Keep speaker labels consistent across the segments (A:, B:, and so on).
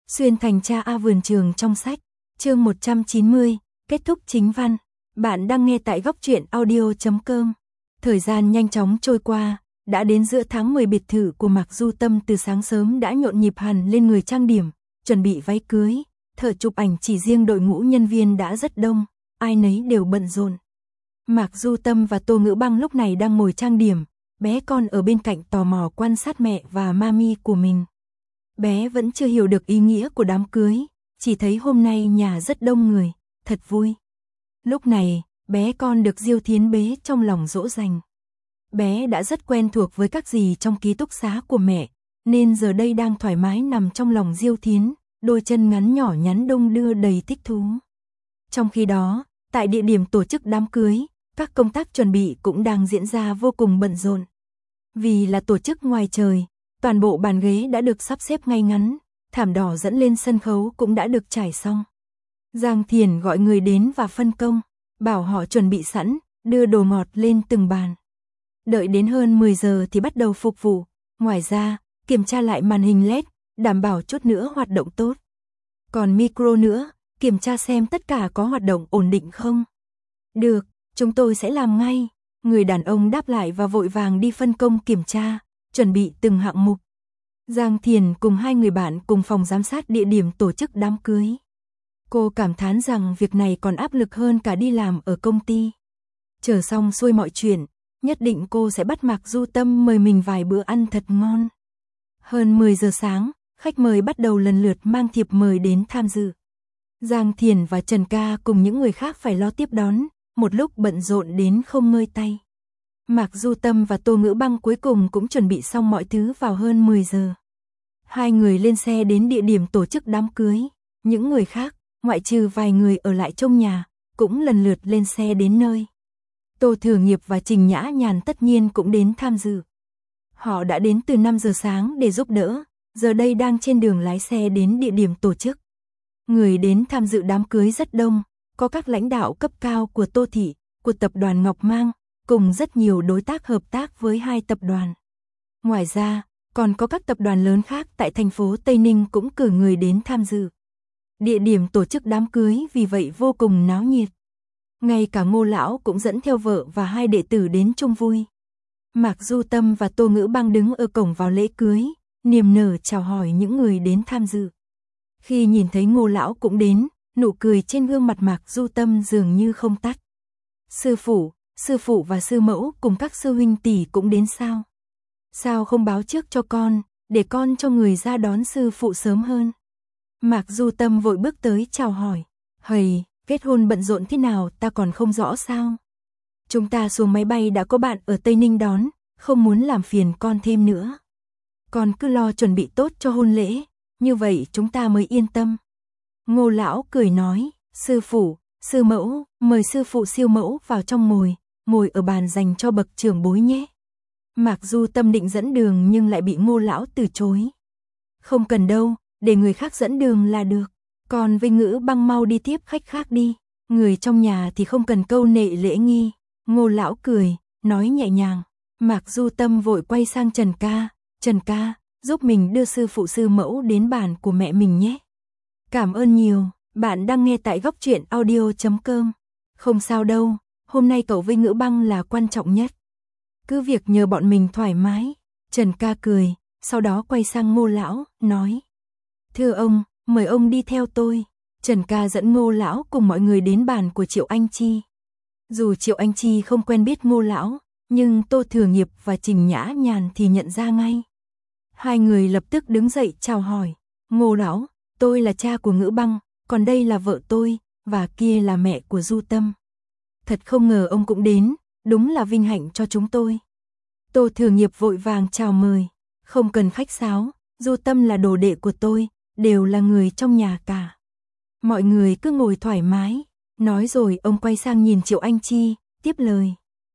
A: Xuyên thành cha A vườn trường trong sách, chương 190, kết thúc chính văn. Bạn đang nghe tại góc truyện audio.com. Thời gian nhanh chóng trôi qua, đã đến giữa tháng 10, biệt thự của Mạc Du Tâm từ sáng sớm đã nhộn nhịp hẳn lên người trang điểm, chuẩn bị váy cưới, thợ chụp ảnh chỉ riêng đội ngũ nhân viên đã rất đông, ai nấy đều bận rộn. Mạc Du Tâm và Tô Ngữ Băng lúc này đang ngồi trang điểm, bé con ở bên cạnh tò mò quan sát mẹ và mami của mình. Bé vẫn chưa hiểu được ý nghĩa của đám cưới, chỉ thấy hôm nay nhà rất đông người, thật vui. Lúc này, bé con được Diêu Thiến bế trong lòng dỗ dành. Bé đã rất quen thuộc với các dì trong ký túc xá của mẹ, nên giờ đây đang thoải mái nằm trong lòng Diêu Thiến, đôi chân ngắn nhỏ nhắn đung đưa đầy thích thú. Trong khi đó, tại địa điểm tổ chức đám cưới, các công tác chuẩn bị cũng đang diễn ra vô cùng bận rộn. Vì là tổ chức ngoài trời, toàn bộ bàn ghế đã được sắp xếp ngay ngắn, thảm đỏ dẫn lên sân khấu cũng đã được trải xong. Giang Thiền gọi người đến và phân công, bảo họ chuẩn bị sẵn, đưa đồ ngọt lên từng bàn. Đợi đến hơn 10 giờ thì bắt đầu phục vụ, ngoài ra, kiểm tra lại màn hình LED, đảm bảo chút nữa hoạt động tốt. Còn micro nữa, kiểm tra xem tất cả có hoạt động ổn định không. Được, chúng tôi sẽ làm ngay. Người đàn ông đáp lại và vội vàng đi phân công kiểm tra, chuẩn bị từng hạng mục. Giang Thiền cùng hai người bạn cùng phòng giám sát địa điểm tổ chức đám cưới. Cô cảm thán rằng việc này còn áp lực hơn cả đi làm ở công ty. Chờ xong xuôi mọi chuyện, nhất định cô sẽ bắt Mạc Du Tâm mời mình vài bữa ăn thật ngon. Hơn 10 giờ sáng, khách mời bắt đầu lần lượt mang thiệp mời đến tham dự. Giang Thiền và Trần Ca cùng những người khác phải lo tiếp đón, một lúc bận rộn đến không ngơi tay. Mạc Du Tâm và Tô Ngữ Băng cuối cùng cũng chuẩn bị xong mọi thứ vào hơn 10 giờ. Hai người lên xe đến địa điểm tổ chức đám cưới, những người khác, ngoại trừ vài người ở lại trong nhà, cũng lần lượt lên xe đến nơi. Tô Thừa Nghiệp và Trình Nhã Nhàn tất nhiên cũng đến tham dự. Họ đã đến từ 5 giờ sáng để giúp đỡ, giờ đây đang trên đường lái xe đến địa điểm tổ chức. Người đến tham dự đám cưới rất đông, có các lãnh đạo cấp cao của Tô Thị, của tập đoàn Ngọc Mang, cùng rất nhiều đối tác hợp tác với hai tập đoàn. Ngoài ra, còn có các tập đoàn lớn khác tại thành phố Tây Ninh cũng cử người đến tham dự. Địa điểm tổ chức đám cưới vì vậy vô cùng náo nhiệt. Ngay cả Ngô Lão cũng dẫn theo vợ và hai đệ tử đến chung vui. Mạc Du Tâm và Tô Ngữ Băng đứng ở cổng vào lễ cưới, niềm nở chào hỏi những người đến tham dự. Khi nhìn thấy Ngô Lão cũng đến, nụ cười trên gương mặt Mạc Du Tâm dường như không tắt. Sư phụ và sư mẫu cùng các sư huynh tỷ cũng đến sao? Sao không báo trước cho con, để con cho người ra đón sư phụ sớm hơn? Mạc Du Tâm vội bước tới chào hỏi. Hầy, kết hôn bận rộn thế nào ta còn không rõ sao? Chúng ta xuống máy bay đã có bạn ở Tây Ninh đón, không muốn làm phiền con thêm nữa. Con cứ lo chuẩn bị tốt cho hôn lễ, như vậy chúng ta mới yên tâm. Ngô Lão cười nói, sư phụ, sư mẫu, mời sư phụ siêu mẫu vào trong ngồi ở bàn dành cho bậc trưởng bối nhé. Mạc Du Tâm định dẫn đường nhưng lại bị Ngô Lão từ chối. Không cần đâu, để người khác dẫn đường là được. Còn với Ngữ Băng mau đi tiếp khách khác đi. Người trong nhà thì không cần câu nệ lễ nghi. Ngô Lão cười, nói nhẹ nhàng. Mạc Du Tâm vội quay sang Trần Ca. Trần Ca, giúp mình đưa sư phụ sư mẫu đến bàn của mẹ mình nhé. Cảm ơn nhiều, bạn đang nghe tại góc truyện audio.com. Không sao đâu, hôm nay cậu với Ngữ Băng là quan trọng nhất. Cứ việc nhờ bọn mình thoải mái. Trần Ca cười, sau đó quay sang Ngô Lão, nói. Thưa ông, mời ông đi theo tôi. Trần Ca dẫn Ngô Lão cùng mọi người đến bàn của Triệu Anh Chi. Dù Triệu Anh Chi không quen biết Ngô Lão, nhưng Tô Thừa Nghiệp và Trình Nhã Nhàn thì nhận ra ngay. Hai người lập tức đứng dậy chào hỏi. Ngô Lão, tôi là cha của Ngữ Băng, còn đây là vợ tôi, và kia là mẹ của Du Tâm. Thật không ngờ ông cũng đến, đúng là vinh hạnh cho chúng tôi. Tô Thừa Nghiệp vội vàng chào mời. Không cần khách sáo, Du Tâm là đồ đệ của tôi, đều là người trong nhà cả. Mọi người cứ ngồi thoải mái. Nói rồi ông quay sang nhìn Triệu Anh Chi, tiếp lời.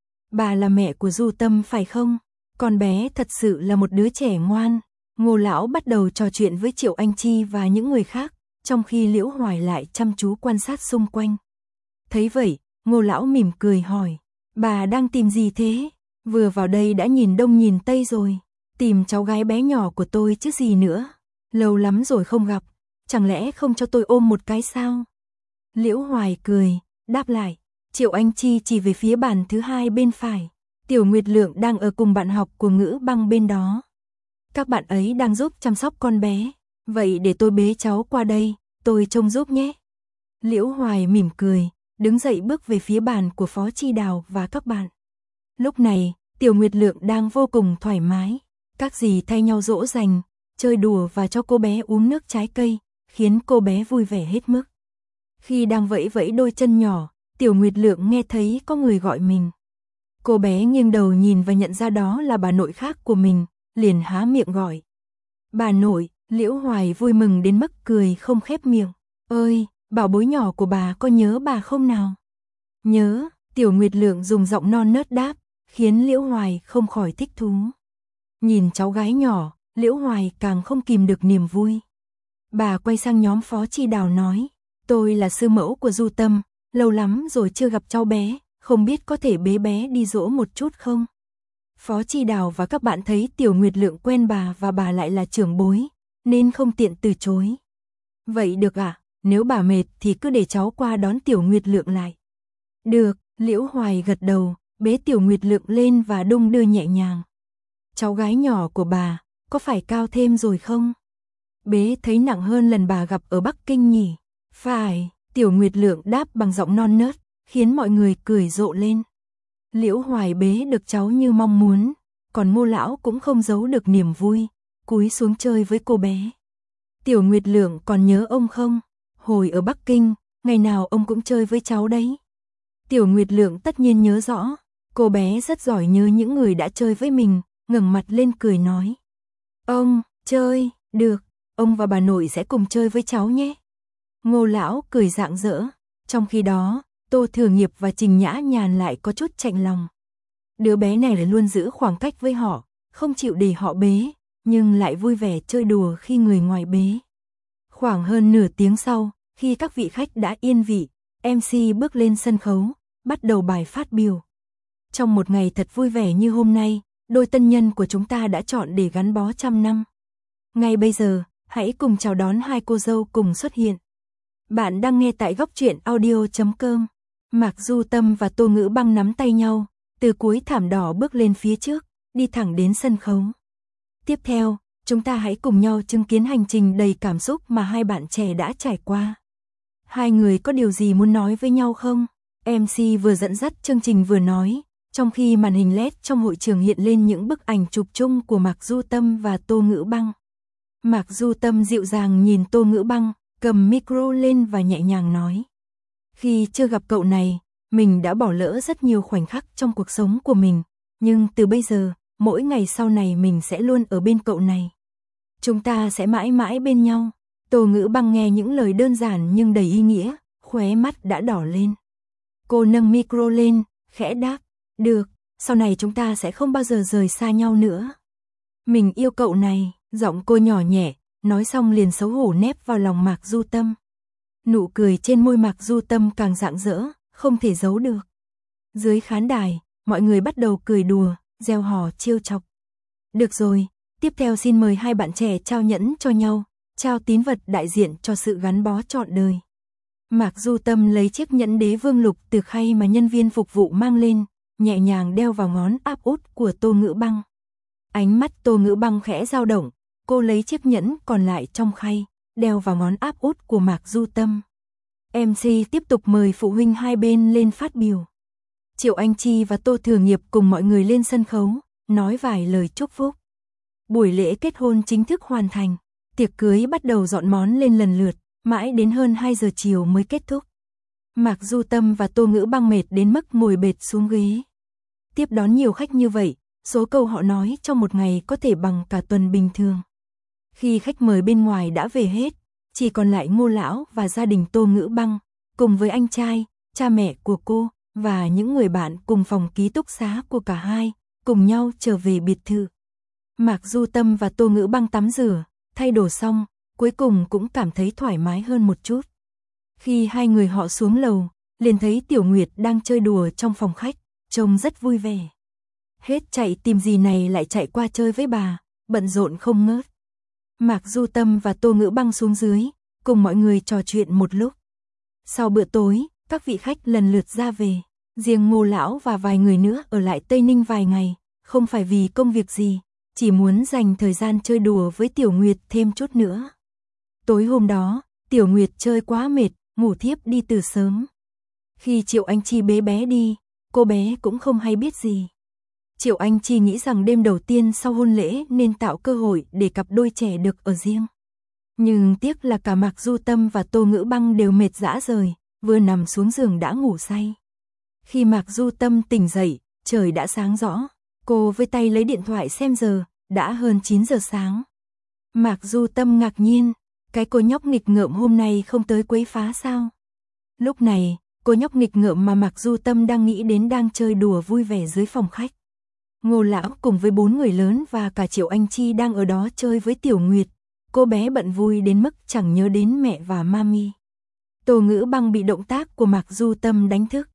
A: Bà là mẹ của Du Tâm phải không? Con bé thật sự là một đứa trẻ ngoan. Ngô Lão bắt đầu trò chuyện với Triệu Anh Chi và những người khác, trong khi Liễu Hoài lại chăm chú quan sát xung quanh. Thấy vậy, Ngô Lão mỉm cười hỏi. Bà đang tìm gì thế? Vừa vào đây đã nhìn đông nhìn tây rồi. Tìm cháu gái bé nhỏ của tôi chứ gì nữa. Lâu lắm rồi không gặp. chẳng lẽ không cho tôi ôm một cái sao? Liễu Hoài cười, đáp lại. Triệu Anh Chi chỉ về phía bàn thứ hai bên phải. Tiểu Nguyệt Lượng đang ở cùng bạn học của Ngữ Băng bên đó. Các bạn ấy đang giúp chăm sóc con bé. Vậy để tôi bế cháu qua đây, tôi trông giúp nhé. Liễu Hoài mỉm cười, đứng dậy bước về phía bàn của Phó Chi Đào và các bạn. Lúc này, Tiểu Nguyệt Lượng đang vô cùng thoải mái. Các dì thay nhau dỗ dành, chơi đùa và cho cô bé uống nước trái cây, khiến cô bé vui vẻ hết mức. Khi đang vẫy vẫy đôi chân nhỏ, Tiểu Nguyệt Lượng nghe thấy có người gọi mình. Cô bé nghiêng đầu nhìn và nhận ra đó là bà nội khác của mình, liền há miệng gọi. Bà nội. Liễu Hoài vui mừng đến mức cười không khép miệng. Ơi, bảo bối nhỏ của bà có nhớ bà không nào? Nhớ, Tiểu Nguyệt Lượng dùng giọng non nớt đáp, khiến Liễu Hoài không khỏi thích thú. Nhìn cháu gái nhỏ, Liễu Hoài càng không kìm được niềm vui. Bà quay sang nhóm Phó Chi Đào nói, tôi là sư mẫu của Du Tâm, lâu lắm rồi chưa gặp cháu bé, không biết có thể bế bé đi dỗ một chút không? Phó Chi Đào và các bạn thấy Tiểu Nguyệt Lượng quen bà và bà lại là trưởng bối, nên không tiện từ chối. Vậy được ạ, nếu bà mệt thì cứ để cháu qua đón Tiểu Nguyệt Lượng lại. Được, Liễu Hoài gật đầu, bế Tiểu Nguyệt Lượng lên và đung đưa nhẹ nhàng. Cháu gái nhỏ của bà, có phải cao thêm rồi không? Bế thấy nặng hơn lần bà gặp ở Bắc Kinh nhỉ? Phải, Tiểu Nguyệt Lượng đáp bằng giọng non nớt, khiến mọi người cười rộ lên. Liễu Hoài bế được cháu như mong muốn, còn Ngô lão cũng không giấu được niềm vui, cúi xuống chơi với cô bé. Tiểu Nguyệt Lượng còn nhớ ông không? Hồi ở Bắc Kinh, ngày nào ông cũng chơi với cháu đấy. Tiểu Nguyệt Lượng tất nhiên nhớ rõ, cô bé rất giỏi nhớ những người đã chơi với mình, ngẩng mặt lên cười nói. Ông, chơi, được, ông và bà nội sẽ cùng chơi với cháu nhé. Ngô lão cười rạng rỡ, trong khi đó, Tô Thừa Nghiệp và Trình Nhã Nhàn lại có chút chạnh lòng. Đứa bé này lại luôn giữ khoảng cách với họ, không chịu để họ bế, nhưng lại vui vẻ chơi đùa khi người ngoài bế. Khoảng hơn nửa tiếng sau, khi các vị khách đã yên vị, MC bước lên sân khấu, bắt đầu bài phát biểu. Trong một ngày thật vui vẻ như hôm nay, đôi tân nhân của chúng ta đã chọn để gắn bó trăm năm. Ngay bây giờ, hãy cùng chào đón hai cô dâu cùng xuất hiện. Bạn đang nghe tại góc truyện audio.com. Mạc Du Tâm và Tô Ngữ Băng nắm tay nhau, từ cuối thảm đỏ bước lên phía trước, đi thẳng đến sân khấu. Tiếp theo, chúng ta hãy cùng nhau chứng kiến hành trình đầy cảm xúc mà hai bạn trẻ đã trải qua. Hai người có điều gì muốn nói với nhau không? MC vừa dẫn dắt chương trình vừa nói, trong khi màn hình LED trong hội trường hiện lên những bức ảnh chụp chung của Mạc Du Tâm và Tô Ngữ Băng. Mạc Du Tâm dịu dàng nhìn Tô Ngữ Băng, cầm micro lên và nhẹ nhàng nói. Khi chưa gặp cậu này, mình đã bỏ lỡ rất nhiều khoảnh khắc trong cuộc sống của mình, nhưng từ bây giờ, mỗi ngày sau này mình sẽ luôn ở bên cậu này. Chúng ta sẽ mãi mãi bên nhau. Tô Ngữ Băng nghe những lời đơn giản nhưng đầy ý nghĩa, khóe mắt đã đỏ lên. Cô nâng micro lên, khẽ đáp, được, sau này chúng ta sẽ không bao giờ rời xa nhau nữa. Mình yêu cậu này, giọng cô nhỏ nhẹ, nói xong liền xấu hổ nép vào lòng Mạc Du Tâm. Nụ cười trên môi Mạc Du Tâm càng rạng rỡ, không thể giấu được. Dưới khán đài, mọi người bắt đầu cười đùa, reo hò trêu chọc. Được rồi, tiếp theo xin mời hai bạn trẻ trao nhẫn cho nhau, trao tín vật đại diện cho sự gắn bó trọn đời. Mạc Du Tâm lấy chiếc nhẫn đế vương lục từ khay mà nhân viên phục vụ mang lên, nhẹ nhàng đeo vào ngón áp út của Tô Ngữ Băng. Ánh mắt Tô Ngữ Băng khẽ dao động, cô lấy chiếc nhẫn còn lại trong khay, đeo vào ngón áp út của Mạc Du Tâm. MC tiếp tục mời phụ huynh hai bên lên phát biểu. Triệu Anh Chi và Tô Thừa Nghiệp cùng mọi người lên sân khấu, nói vài lời chúc phúc. Buổi lễ kết hôn chính thức hoàn thành, tiệc cưới bắt đầu dọn món lên lần lượt, mãi đến hơn 2 giờ chiều mới kết thúc. Mạc Du Tâm và Tô Ngữ Băng mệt đến mức ngồi bệt xuống ghế. Tiếp đón nhiều khách như vậy, số câu họ nói trong một ngày có thể bằng cả tuần bình thường. Khi khách mời bên ngoài đã về hết, chỉ còn lại Ngô lão và gia đình Tô Ngữ Băng, cùng với anh trai, cha mẹ của cô và những người bạn cùng phòng ký túc xá của cả hai, cùng nhau trở về biệt thự. Mạc Du Tâm và Tô Ngữ Băng tắm rửa, thay đồ xong, cuối cùng cũng cảm thấy thoải mái hơn một chút. Khi hai người họ xuống lầu, liền thấy Tiểu Nguyệt đang chơi đùa trong phòng khách, trông rất vui vẻ. Hết chạy tìm gì này lại chạy qua chơi với bà, bận rộn không ngớt. Mạc Du Tâm và Tô Ngữ Băng xuống dưới, cùng mọi người trò chuyện một lúc. Sau bữa tối, các vị khách lần lượt ra về, riêng Ngô lão và vài người nữa ở lại Tây Ninh vài ngày, không phải vì công việc gì, chỉ muốn dành thời gian chơi đùa với Tiểu Nguyệt thêm chút nữa. Tối hôm đó, Tiểu Nguyệt chơi quá mệt, ngủ thiếp đi từ sớm. Khi Triệu Anh Chi bế bé đi, cô bé cũng không hay biết gì. Triệu Anh Chi nghĩ rằng đêm đầu tiên sau hôn lễ nên tạo cơ hội để cặp đôi trẻ được ở riêng. Nhưng tiếc là cả Mạc Du Tâm và Tô Ngữ Băng đều mệt rã rời, vừa nằm xuống giường đã ngủ say. Khi Mạc Du Tâm tỉnh dậy, trời đã sáng rõ. Cô với tay lấy điện thoại xem giờ, đã hơn 9 giờ sáng. Mạc Du Tâm ngạc nhiên, cái cô nhóc nghịch ngợm hôm nay không tới quấy phá sao? Lúc này, cô nhóc nghịch ngợm mà Mạc Du Tâm đang nghĩ đến đang chơi đùa vui vẻ dưới phòng khách. Ngô lão cùng với 4 người lớn và cả Triệu Anh Chi đang ở đó chơi với Tiểu Nguyệt. Cô bé bận vui đến mức chẳng nhớ đến mẹ và mami. Tô Ngữ Băng bị động tác của Mạc Du Tâm đánh thức.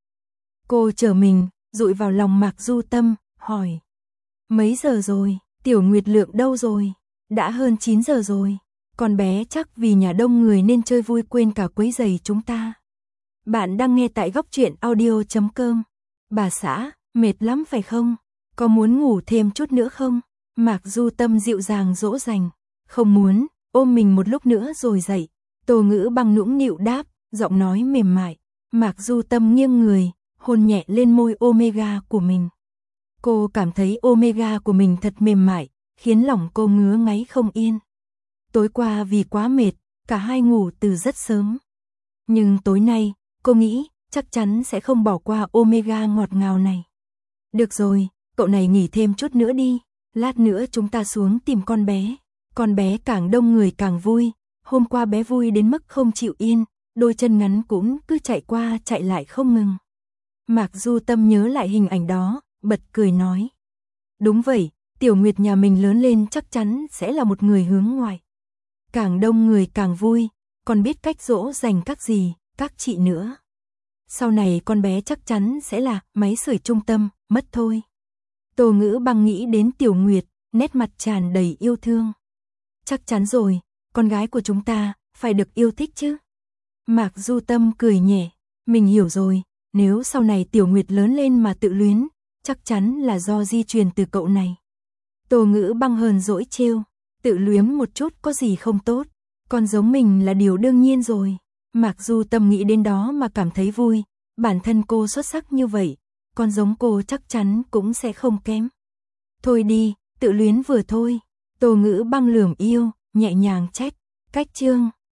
A: Cô trở mình, dụi vào lòng Mạc Du Tâm, hỏi. Mấy giờ rồi, Tiểu Nguyệt Lượng đâu rồi? Đã hơn 9 giờ rồi. Con bé chắc vì nhà đông người nên chơi vui quên cả quấy rầy chúng ta. Bạn đang nghe tại góc truyện audio.com. Bà xã, mệt lắm phải không? Có muốn ngủ thêm chút nữa không? Mạc Du Tâm dịu dàng dỗ dành. Không muốn, ôm mình một lúc nữa rồi dậy. Tô Ngữ Băng nũng nịu đáp, giọng nói mềm mại. Mạc Du Tâm nghiêng người, hôn nhẹ lên môi Omega của mình. Cô cảm thấy Omega của mình thật mềm mại, khiến lòng cô ngứa ngáy không yên. Tối qua vì quá mệt, cả hai ngủ từ rất sớm. Nhưng tối nay, cô nghĩ chắc chắn sẽ không bỏ qua Omega ngọt ngào này. Được rồi, cậu này nghỉ thêm chút nữa đi, lát nữa chúng ta xuống tìm con bé. Con bé càng đông người càng vui, hôm qua bé vui đến mức không chịu yên, đôi chân ngắn cũng cứ chạy qua chạy lại không ngừng. Mạc Du Tâm nhớ lại hình ảnh đó, bật cười nói. Đúng vậy, Tiểu Nguyệt nhà mình lớn lên chắc chắn sẽ là một người hướng ngoại. Càng đông người càng vui, còn biết cách dỗ dành các dì, các chị nữa. Sau này con bé chắc chắn sẽ là máy sưởi trung tâm, mất thôi. Tô Ngữ Băng nghĩ đến Tiểu Nguyệt, nét mặt tràn đầy yêu thương. Chắc chắn rồi, con gái của chúng ta phải được yêu thích chứ. Mạc Du Tâm cười nhẹ, mình hiểu rồi, nếu sau này Tiểu Nguyệt lớn lên mà tự luyến, chắc chắn là do di truyền từ cậu này. Tô Ngữ Băng hờn dỗi trêu, tự luyến một chút có gì không tốt, con giống mình là điều đương nhiên rồi. Mạc Du Tâm nghĩ đến đó mà cảm thấy vui, bản thân cô xuất sắc như vậy, con giống cô chắc chắn cũng sẽ không kém. Thôi đi, tự luyến vừa thôi. Tô Ngữ Băng lườm yêu, nhẹ nhàng trách, cách chương